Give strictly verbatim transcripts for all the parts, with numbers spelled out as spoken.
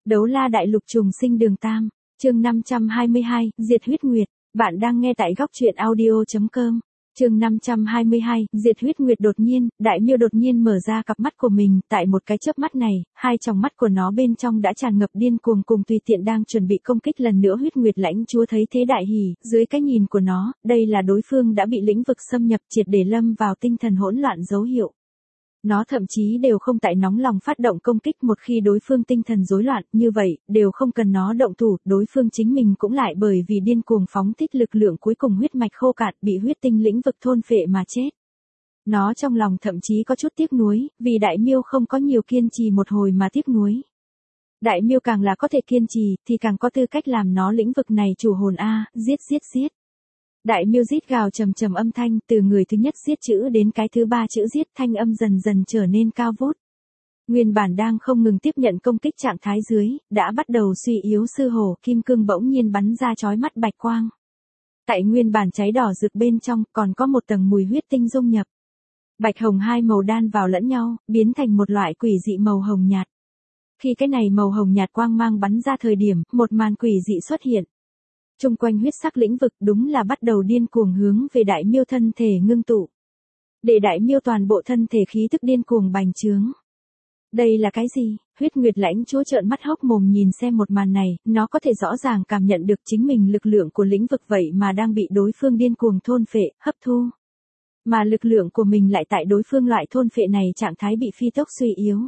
Đấu la đại lục trùng sinh đường tam, chương năm trăm hai mươi hai, Diệt huyết nguyệt. Bạn đang nghe tại góc truyện audio chấm com. Chương năm trăm hai mươi hai, Diệt huyết nguyệt. Đột nhiên, Đại Miêu đột nhiên mở ra cặp mắt của mình, tại một cái chớp mắt này, hai tròng mắt của nó bên trong đã tràn ngập điên cuồng cùng tùy tiện đang chuẩn bị công kích lần nữa. Huyết nguyệt lãnh chúa thấy thế đại hỉ, dưới cái nhìn của nó, đây là đối phương đã bị lĩnh vực xâm nhập triệt để lâm vào tinh thần hỗn loạn dấu hiệu. Nó thậm chí đều không tại nóng lòng phát động công kích, một khi đối phương tinh thần rối loạn, như vậy, đều không cần nó động thủ, đối phương chính mình cũng lại bởi vì điên cuồng phóng thích lực lượng cuối cùng huyết mạch khô cạn, bị huyết tinh lĩnh vực thôn phệ mà chết. Nó trong lòng thậm chí có chút tiếc nuối, vì Đại Miêu không có nhiều kiên trì một hồi mà tiếc nuối. Đại Miêu càng là có thể kiên trì, thì càng có tư cách làm nó lĩnh vực này chủ hồn a, giết giết giết. Đại Miêu rít gào trầm trầm âm thanh, từ người thứ nhất giết chữ đến cái thứ ba chữ giết, thanh âm dần dần trở nên cao vút. Nguyên bản đang không ngừng tiếp nhận công kích trạng thái dưới, đã bắt đầu suy yếu sư hổ kim cương bỗng nhiên bắn ra chói mắt bạch quang. Tại nguyên bản cháy đỏ rực bên trong, còn có một tầng mùi huyết tinh dung nhập. Bạch hồng hai màu đan vào lẫn nhau, biến thành một loại quỷ dị màu hồng nhạt. Khi cái này màu hồng nhạt quang mang bắn ra thời điểm, một màn quỷ dị xuất hiện. Trung quanh huyết sắc lĩnh vực đúng là bắt đầu điên cuồng hướng về Đại Miêu thân thể ngưng tụ. Để Đại Miêu toàn bộ thân thể khí tức điên cuồng bành trướng. Đây là cái gì? Huyết nguyệt lãnh chúa trợn mắt hốc mồm nhìn xem một màn này, nó có thể rõ ràng cảm nhận được chính mình lực lượng của lĩnh vực vậy mà đang bị đối phương điên cuồng thôn phệ, hấp thu. Mà lực lượng của mình lại tại đối phương loại thôn phệ này trạng thái bị phi tốc suy yếu.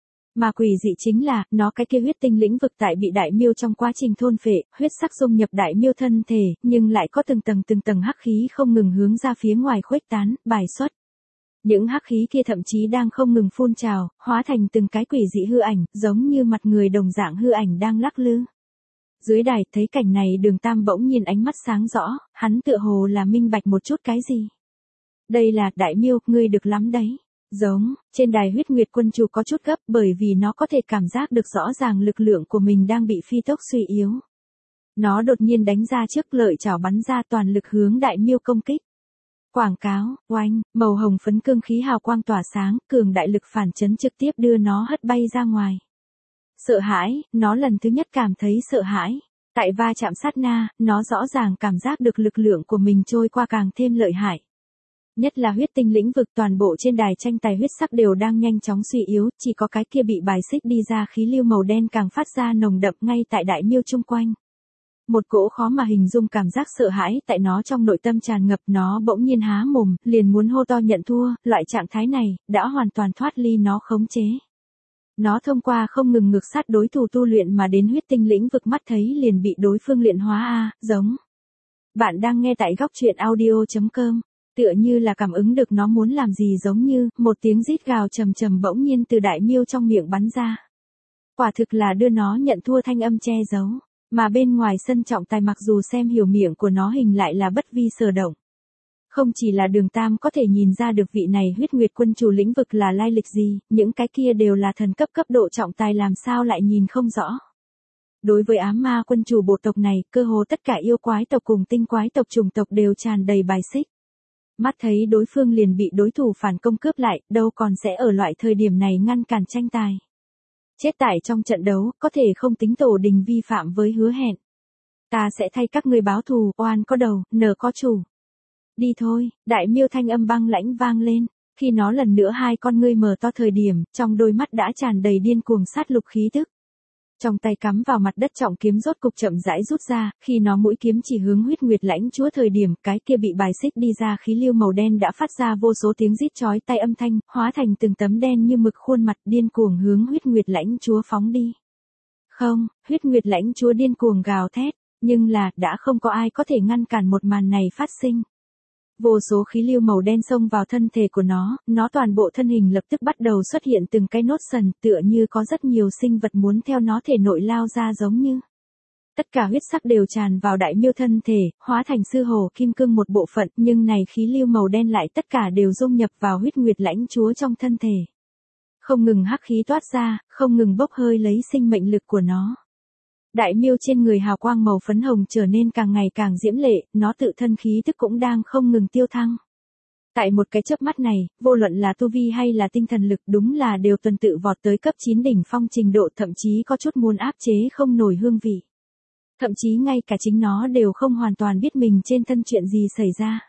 Mà quỷ dị chính là, nó cái kia huyết tinh lĩnh vực tại bị Đại Miêu trong quá trình thôn phệ, huyết sắc dung nhập Đại Miêu thân thể, nhưng lại có từng tầng từng tầng hắc khí không ngừng hướng ra phía ngoài khuếch tán, bài xuất. Những hắc khí kia thậm chí đang không ngừng phun trào, hóa thành từng cái quỷ dị hư ảnh, giống như mặt người đồng dạng hư ảnh đang lắc lư. Dưới đài thấy cảnh này, Đường Tam bỗng nhiên ánh mắt sáng rõ, hắn tựa hồ là minh bạch một chút cái gì. Đây là, Đại Miêu, ngươi được lắm đấy. Giống, trên đài huyết nguyệt quân chủ có chút gấp, bởi vì nó có thể cảm giác được rõ ràng lực lượng của mình đang bị phi tốc suy yếu. Nó đột nhiên đánh ra trước, lợi chảo bắn ra, toàn lực hướng Đại Miêu công kích. Quảng cáo, oanh, màu hồng phấn cương khí hào quang tỏa sáng, cường đại lực phản chấn trực tiếp đưa nó hất bay ra ngoài. Sợ hãi, nó lần thứ nhất cảm thấy sợ hãi. Tại va chạm sát na, nó rõ ràng cảm giác được lực lượng của mình trôi qua càng thêm lợi hại. Nhất là huyết tinh lĩnh vực, toàn bộ trên đài tranh tài huyết sắc đều đang nhanh chóng suy yếu, chỉ có cái kia bị bài xích đi ra khí lưu màu đen càng phát ra nồng đậm ngay tại Đại Miêu chung quanh. Một cỗ khó mà hình dung cảm giác sợ hãi tại nó trong nội tâm tràn ngập, nó bỗng nhiên há mồm, liền muốn hô to nhận thua, loại trạng thái này, đã hoàn toàn thoát ly nó khống chế. Nó thông qua không ngừng ngược sát đối thủ tu luyện mà đến huyết tinh lĩnh vực, mắt thấy liền bị đối phương luyện hóa a, giống. Bạn đang nghe tại góc truyện audio chấm com. Tựa như là cảm ứng được nó muốn làm gì, giống như, một tiếng rít gào trầm trầm bỗng nhiên từ Đại Miêu trong miệng bắn ra. Quả thực là đưa nó nhận thua thanh âm che giấu, mà bên ngoài sân trọng tài mặc dù xem hiểu miệng của nó hình lại là bất vi sở động. Không chỉ là Đường Tam có thể nhìn ra được vị này huyết nguyệt quân chủ lĩnh vực là lai lịch gì, những cái kia đều là thần cấp cấp độ trọng tài làm sao lại nhìn không rõ. Đối với ám ma quân chủ bộ tộc này, cơ hồ tất cả yêu quái tộc cùng tinh quái tộc chủng tộc đều tràn đầy bài xích. Mắt thấy đối phương liền bị đối thủ phản công cướp lại, đâu còn sẽ ở loại thời điểm này ngăn cản tranh tài. Chết tại trong trận đấu, có thể không tính tổ đình vi phạm với hứa hẹn. Ta sẽ thay các ngươi báo thù, oan có đầu, nợ có chủ. Đi thôi, Đại Miêu thanh âm băng lãnh vang lên, khi nó lần nữa hai con ngươi mở to thời điểm, trong đôi mắt đã tràn đầy điên cuồng sát lục khí tức. Trong tay cắm vào mặt đất trọng kiếm rốt cục chậm rãi rút ra, khi nó mũi kiếm chỉ hướng huyết nguyệt lãnh chúa thời điểm, cái kia bị bài xích đi ra khí lưu màu đen đã phát ra vô số tiếng rít chói tai âm thanh, hóa thành từng tấm đen như mực khuôn mặt điên cuồng hướng huyết nguyệt lãnh chúa phóng đi. Không, huyết nguyệt lãnh chúa điên cuồng gào thét, nhưng là, đã không có ai có thể ngăn cản một màn này phát sinh. Vô số khí lưu màu đen xông vào thân thể của nó, nó toàn bộ thân hình lập tức bắt đầu xuất hiện từng cái nốt sần, tựa như có rất nhiều sinh vật muốn theo nó thể nội lao ra, giống như. Tất cả huyết sắc đều tràn vào Đại Miêu thân thể, hóa thành sư hổ kim cương một bộ phận, nhưng này khí lưu màu đen lại tất cả đều dung nhập vào huyết nguyệt lãnh chúa trong thân thể. Không ngừng hắc khí toát ra, không ngừng bốc hơi lấy sinh mệnh lực của nó. Đại Miêu trên người hào quang màu phấn hồng trở nên càng ngày càng diễm lệ, nó tự thân khí tức cũng đang không ngừng tiêu thăng. Tại một cái chớp mắt này, vô luận là tu vi hay là tinh thần lực đúng là đều tuần tự vọt tới cấp chín đỉnh phong trình độ, thậm chí có chút muốn áp chế không nổi hương vị. Thậm chí ngay cả chính nó đều không hoàn toàn biết mình trên thân chuyện gì xảy ra.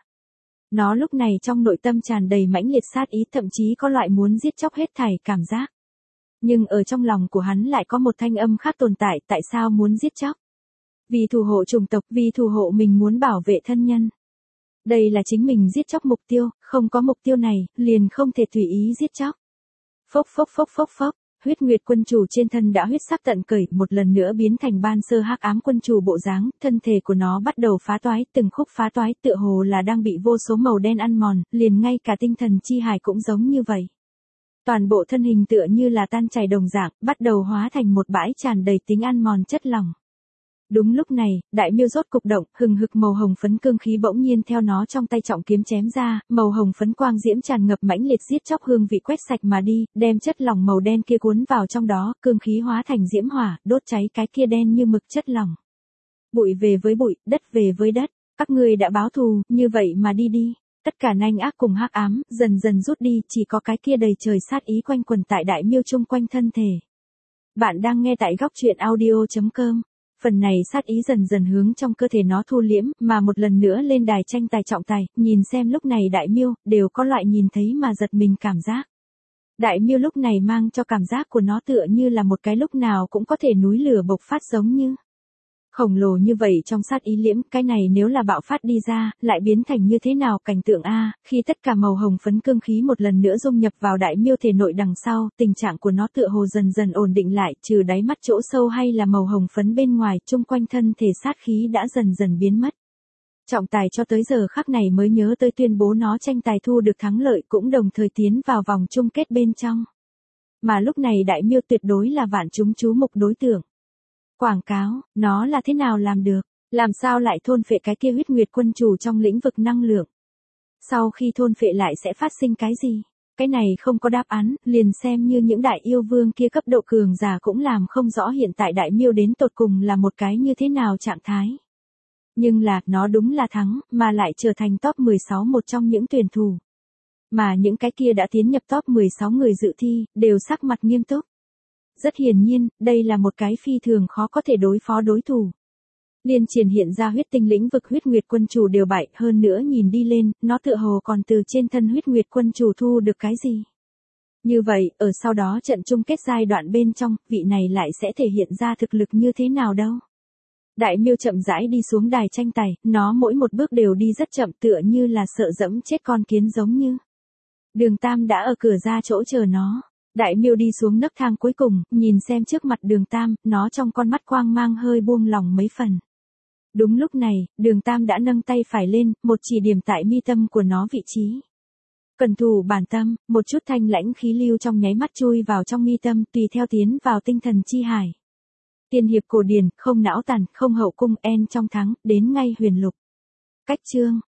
Nó lúc này trong nội tâm tràn đầy mãnh liệt sát ý, thậm chí có loại muốn giết chóc hết thảy cảm giác. Nhưng ở trong lòng của hắn lại có một thanh âm khác tồn tại, tại sao muốn giết chóc? Vì thủ hộ chủng tộc, vì thủ hộ mình muốn bảo vệ thân nhân. Đây là chính mình giết chóc mục tiêu, không có mục tiêu này, liền không thể tùy ý giết chóc. Phốc phốc phốc phốc phốc, huyết nguyệt quân chủ trên thân đã huyết sắp tận cởi, một lần nữa biến thành ban sơ hắc ám quân chủ bộ dáng, thân thể của nó bắt đầu phá toái, từng khúc phá toái tựa hồ là đang bị vô số màu đen ăn mòn, liền ngay cả tinh thần chi hải cũng giống như vậy. Toàn bộ thân hình tựa như là tan chảy đồng dạng, bắt đầu hóa thành một bãi tràn đầy tính ăn mòn chất lỏng. Đúng lúc này, đại miêu rốt cục động, hừng hực màu hồng phấn cương khí bỗng nhiên theo nó trong tay trọng kiếm chém ra, màu hồng phấn quang diễm tràn ngập mãnh liệt giết chóc hương vị quét sạch mà đi, đem chất lỏng màu đen kia cuốn vào trong đó, cương khí hóa thành diễm hỏa, đốt cháy cái kia đen như mực chất lỏng. Bụi về với bụi, đất về với đất, các ngươi đã báo thù, như vậy mà đi đi. Tất cả nanh ác cùng hắc ám, dần dần rút đi, chỉ có cái kia đầy trời sát ý quanh quần tại đại miêu chung quanh thân thể. Bạn đang nghe tại góc truyện audio chấm com. Phần này sát ý dần dần hướng trong cơ thể nó thu liễm, mà một lần nữa lên đài tranh tài trọng tài, nhìn xem lúc này đại miêu, đều có loại nhìn thấy mà giật mình cảm giác. Đại miêu lúc này mang cho cảm giác của nó tựa như là một cái lúc nào cũng có thể núi lửa bộc phát giống như. Khổng lồ như vậy trong sát ý liễm, cái này nếu là bạo phát đi ra, lại biến thành như thế nào cảnh tượng a, khi tất cả màu hồng phấn cương khí một lần nữa dung nhập vào đại miêu thể nội đằng sau, tình trạng của nó tựa hồ dần dần ổn định lại, trừ đáy mắt chỗ sâu hay là màu hồng phấn bên ngoài, chung quanh thân thể sát khí đã dần dần biến mất. Trọng tài cho tới giờ khắc này mới nhớ tới tuyên bố nó tranh tài thu được thắng lợi, cũng đồng thời tiến vào vòng chung kết bên trong. Mà lúc này đại miêu tuyệt đối là vạn chúng chú mục đối tượng. Quảng cáo, nó là thế nào làm được? Làm sao lại thôn phệ cái kia huyết nguyệt quân chủ trong lĩnh vực năng lượng? Sau khi thôn phệ lại sẽ phát sinh cái gì? Cái này không có đáp án, liền xem như những đại yêu vương kia cấp độ cường giả cũng làm không rõ hiện tại đại miêu đến tột cùng là một cái như thế nào trạng thái. Nhưng là, nó đúng là thắng, mà lại trở thành top mười sáu một trong những tuyển thủ. Mà những cái kia đã tiến nhập top mười sáu người dự thi, đều sắc mặt nghiêm túc. Rất hiển nhiên, đây là một cái phi thường khó có thể đối phó đối thủ. Liên triển hiện ra huyết tinh lĩnh vực huyết nguyệt quân chủ đều bại, hơn nữa nhìn đi lên, nó tựa hồ còn từ trên thân huyết nguyệt quân chủ thu được cái gì. Như vậy, ở sau đó trận chung kết giai đoạn bên trong, vị này lại sẽ thể hiện ra thực lực như thế nào đâu. Đại miêu chậm rãi đi xuống đài tranh tài, nó mỗi một bước đều đi rất chậm tựa như là sợ dẫm chết con kiến giống như. Đường Tam đã ở cửa ra chỗ chờ nó. Đại miêu đi xuống nấc thang cuối cùng, nhìn xem trước mặt đường Tam, nó trong con mắt quang mang hơi buông lỏng mấy phần. Đúng lúc này, đường Tam đã nâng tay phải lên, một chỉ điểm tại mi tâm của nó vị trí. Cẩn thủ bản tâm, một chút thanh lãnh khí lưu trong nháy mắt chui vào trong mi tâm, tùy theo tiến vào tinh thần chi hải. Tiên hiệp cổ điển, không não tàn, không hậu cung, en trong thắng, đến ngay huyền lục. Cách chương,